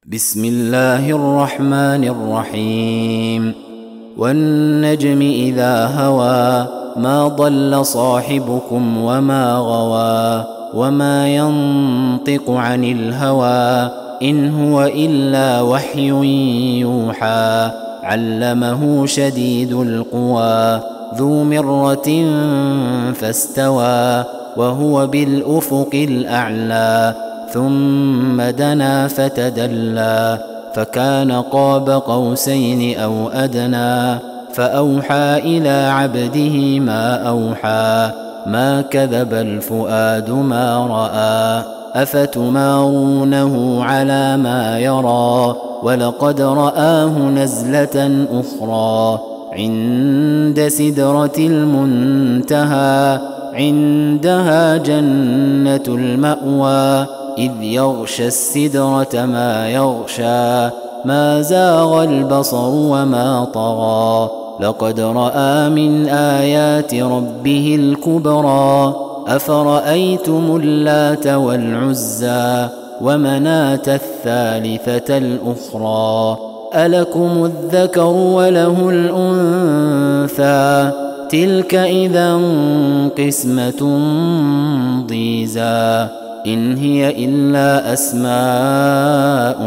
بسم الله الرحمن الرحيم والنجم إذا هوى ما ضل صاحبكم وما غوى وما ينطق عن الهوى إن هو إلا وحي يوحى علمه شديد القوى ذو مرة فاستوى وهو بالأفق الأعلى ثم دنا فتدلى فكان قاب قوسين أو أدنى فأوحى إلى عبده ما أوحى ما كذب الفؤاد ما رأى أفتمارونه على ما يرى ولقد رآه نزلة أخرى عند سدرة المنتهى عندها جنة المأوى إذ يغشى السدرة ما يغشى ما زاغ البصر وما طغى لقد رأى من آيات ربه الكبرى أفرأيتم اللات والعزى ومناة الثالثة الأخرى ألكم الذكر وله الأنثى تلك إذا قسمة ضيزى إن هي إلا أسماء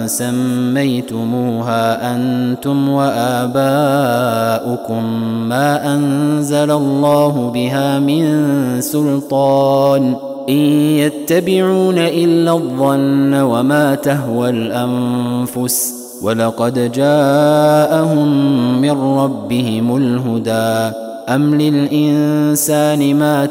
سميتموها أنتم وآباؤكم ما أنزل الله بها من سلطان إن يتبعون إلا الظن وما تهوى الأنفس ولقد جاءهم من ربهم الهدى أم للإنسان ما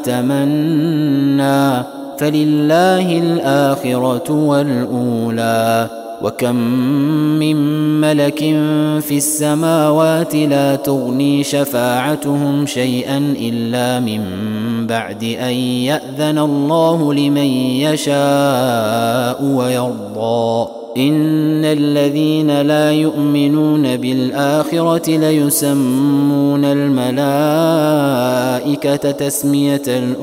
تمنى فلله الآخرة والأولى وكم من ملك في السماوات لا تغني شفاعتهم شيئا إلا من بعد أن يأذن الله لمن يشاء ويرضى إن الذين لا يؤمنون بالآخرة ليسمون الملائكة تسمية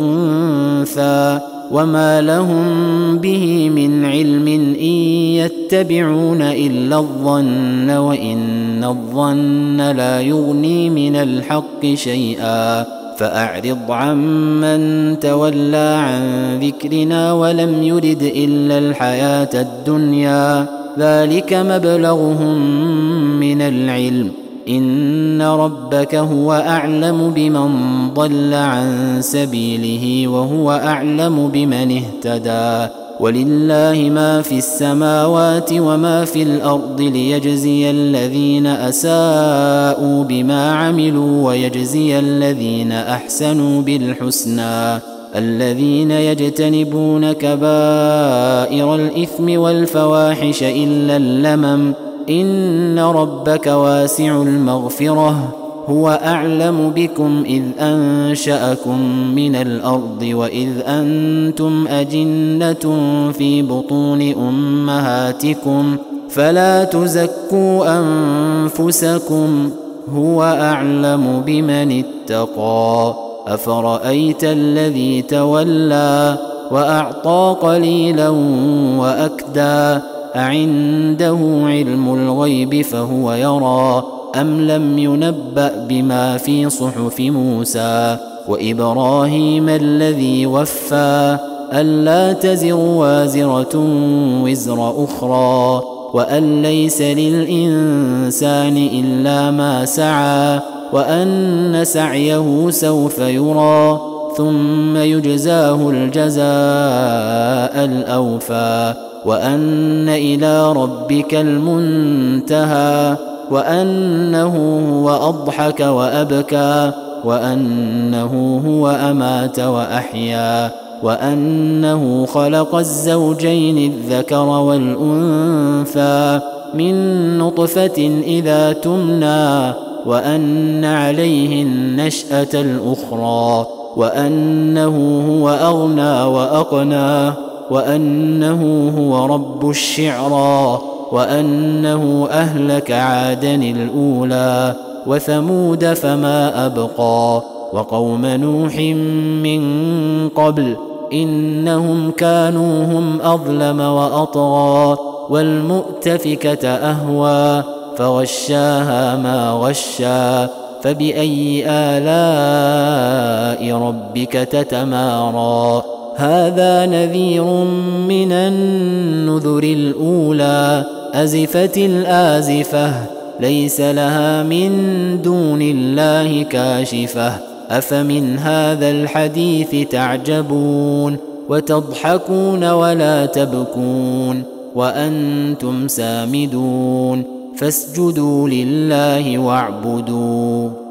الأنثى وما لهم به من علم إن يتبعون إلا الظن وإن الظن لا يغني من الحق شيئا فأعرض عمن تولى عن ذكرنا ولم يرد إلا الحياة الدنيا ذلك مبلغهم من العلم إن ربك هو أعلم بمن ضل عن سبيله وهو أعلم بمن اهتدى ولله ما في السماوات وما في الأرض ليجزي الذين أساءوا بما عملوا ويجزي الذين أحسنوا بالحسنى الذين يجتنبون كبائر الإثم والفواحش إلا اللمم إن ربك واسع المغفرة هو أعلم بكم إذ أنشأكم من الأرض وإذ أنتم أجنة في بطون أمهاتكم فلا تزكوا أنفسكم هو أعلم بمن اتقى أفرأيت الذي تولى وأعطى قليلا وأكدى أعنده علم الغيب فهو يرى أم لم ينبأ بما في صحف موسى وإبراهيم الذي وفى ألا تزر وازرة وزر أخرى وأن ليس للإنسان إلا ما سعى وأن سعيه سوف يرى ثم يجزاه الجزاء الأوفى وأن إلى ربك المنتهى وأنه هو أضحك وأبكى وأنه هو أمات وأحيا وأنه خلق الزوجين الذكر والأنثى من نطفة إذا تمنى وأن عليه النشأة الأخرى وأنه هو أغنى وأقنى وأنه هو رب الشعرى وأنه أهلك عادا الأولى وثمود فما أبقى وقوم نوح من قبل إنهم كانوا هم أظلم وأطغى والمؤتفكة أهوى فغشاها ما غشا فبأي آلاء ربك تتمارى هذا نذير من النذر الأولى أزفت الآزفة ليس لها من دون الله كاشفة أفمن هذا الحديث تعجبون وتضحكون ولا تبكون وأنتم سامدون فاسجدوا لله واعبدوا